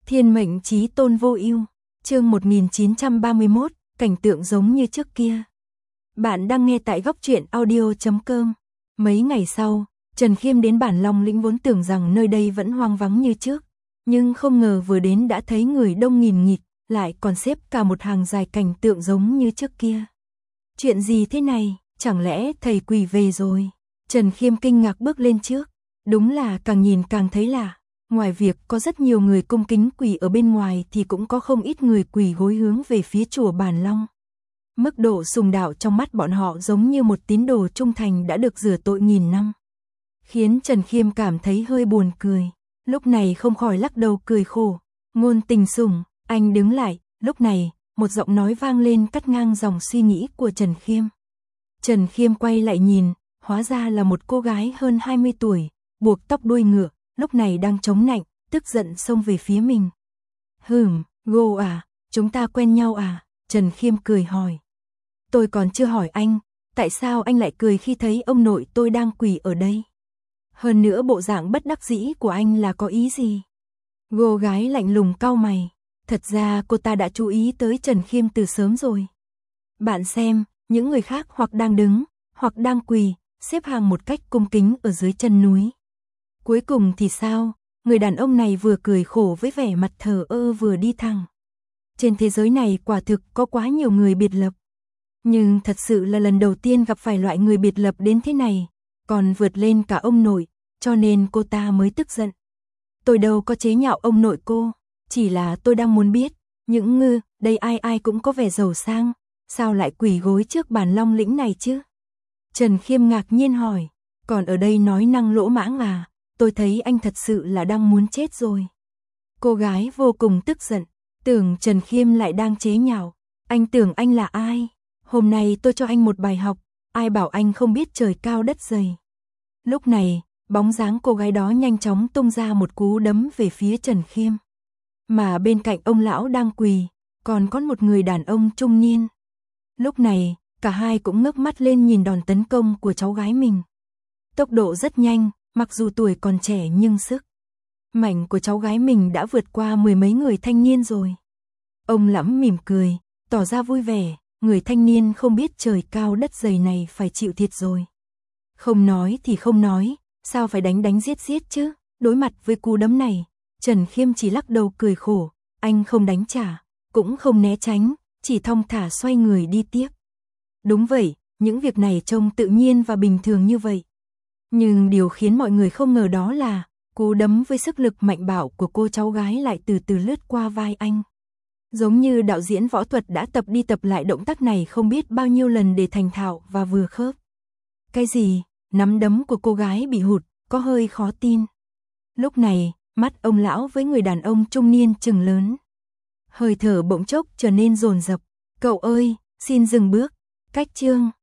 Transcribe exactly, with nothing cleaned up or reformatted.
Thiên mệnh chí tôn vô ưu, chương một nghìn chín trăm ba mươi mốt, cảnh tượng giống như trước kia. Bạn đang nghe tại góc truyện audio chấm com. Mấy ngày sau, Trần Khiêm đến Bản Long Lĩnh vốn tưởng rằng nơi đây vẫn hoang vắng như trước, nhưng không ngờ vừa đến đã thấy người đông nghìn nghịt, lại còn xếp cả một hàng dài cảnh tượng giống như trước kia. Chuyện gì thế này, chẳng lẽ thầy quỷ về rồi? Trần Khiêm kinh ngạc bước lên trước, đúng là càng nhìn càng thấy lạ. Ngoài việc có rất nhiều người cung kính quỳ ở bên ngoài thì cũng có không ít người quỳ gối hướng về phía chùa Bản Long. Mức độ sùng đạo trong mắt bọn họ giống như một tín đồ trung thành đã được rửa tội nghìn năm, khiến Trần Khiêm cảm thấy hơi buồn cười. Lúc này không khỏi lắc đầu cười khổ. Ngôn Tình Sủng, anh đứng lại. Lúc này, một giọng nói vang lên cắt ngang dòng suy nghĩ của Trần Khiêm. Trần Khiêm quay lại nhìn, hóa ra là một cô gái hơn hai mươi tuổi, buộc tóc đuôi ngựa, lúc này đang chống nạnh, tức giận xông về phía mình. Hừm, Gô à, chúng ta quen nhau à? Trần Khiêm cười hỏi. Tôi còn chưa hỏi anh, tại sao anh lại cười khi thấy ông nội tôi đang quỳ ở đây? Hơn nữa bộ dạng bất đắc dĩ của anh là có ý gì? Cô gái lạnh lùng cau mày. Thật ra cô ta đã chú ý tới Trần Khiêm từ sớm rồi. Bạn xem, những người khác hoặc đang đứng, hoặc đang quỳ, xếp hàng một cách cung kính ở dưới chân núi. Cuối cùng thì sao? Người đàn ông này vừa cười khổ với vẻ mặt thờ ơ vừa đi thẳng. Trên thế giới này quả thực có quá nhiều người biệt lập. Nhưng thật sự là lần đầu tiên gặp phải loại người biệt lập đến thế này, còn vượt lên cả ông nội, cho nên cô ta mới tức giận. Tôi đâu có chế nhạo ông nội cô, chỉ là tôi đang muốn biết, những ngư, đây ai ai cũng có vẻ giàu sang, sao lại quỳ gối trước Bản Long Lĩnh này chứ? Trần Khiêm ngạc nhiên hỏi, còn ở đây nói năng lỗ mãng à? Tôi thấy anh thật sự là đang muốn chết rồi. Cô gái vô cùng tức giận, tưởng Trần Khiêm lại đang chế nhạo. Anh tưởng anh là ai? Hôm nay tôi cho anh một bài học, ai bảo anh không biết trời cao đất dày. Lúc này, bóng dáng cô gái đó nhanh chóng tung ra một cú đấm về phía Trần Khiêm. Mà bên cạnh ông lão đang quỳ, còn có một người đàn ông trung niên. Lúc này, cả hai cũng ngước mắt lên nhìn đòn tấn công của cháu gái mình. Tốc độ rất nhanh, mặc dù tuổi còn trẻ nhưng sức mạnh của cháu gái mình đã vượt qua mười mấy người thanh niên rồi. Ông lẫm mỉm cười, tỏ ra vui vẻ, người thanh niên không biết trời cao đất dày này phải chịu thiệt rồi. Không nói thì không nói, sao phải đánh đánh giết giết chứ? Đối mặt với cú đấm này, Trần Khiêm chỉ lắc đầu cười khổ, anh không đánh trả, cũng không né tránh, chỉ thong thả xoay người đi tiếp. Đúng vậy, những việc này trông tự nhiên và bình thường như vậy. Nhưng điều khiến mọi người không ngờ đó là, cú đấm với sức lực mạnh bạo của cô cháu gái lại từ từ lướt qua vai anh. Giống như đạo diễn võ thuật đã tập đi tập lại động tác này không biết bao nhiêu lần để thành thạo và vừa khớp. Cái gì? Nắm đấm của cô gái bị hụt, có hơi khó tin. Lúc này, mắt ông lão với người đàn ông trung niên trừng lớn. Hơi thở bỗng chốc trở nên dồn dập. Cậu ơi, xin dừng bước. Cách chương.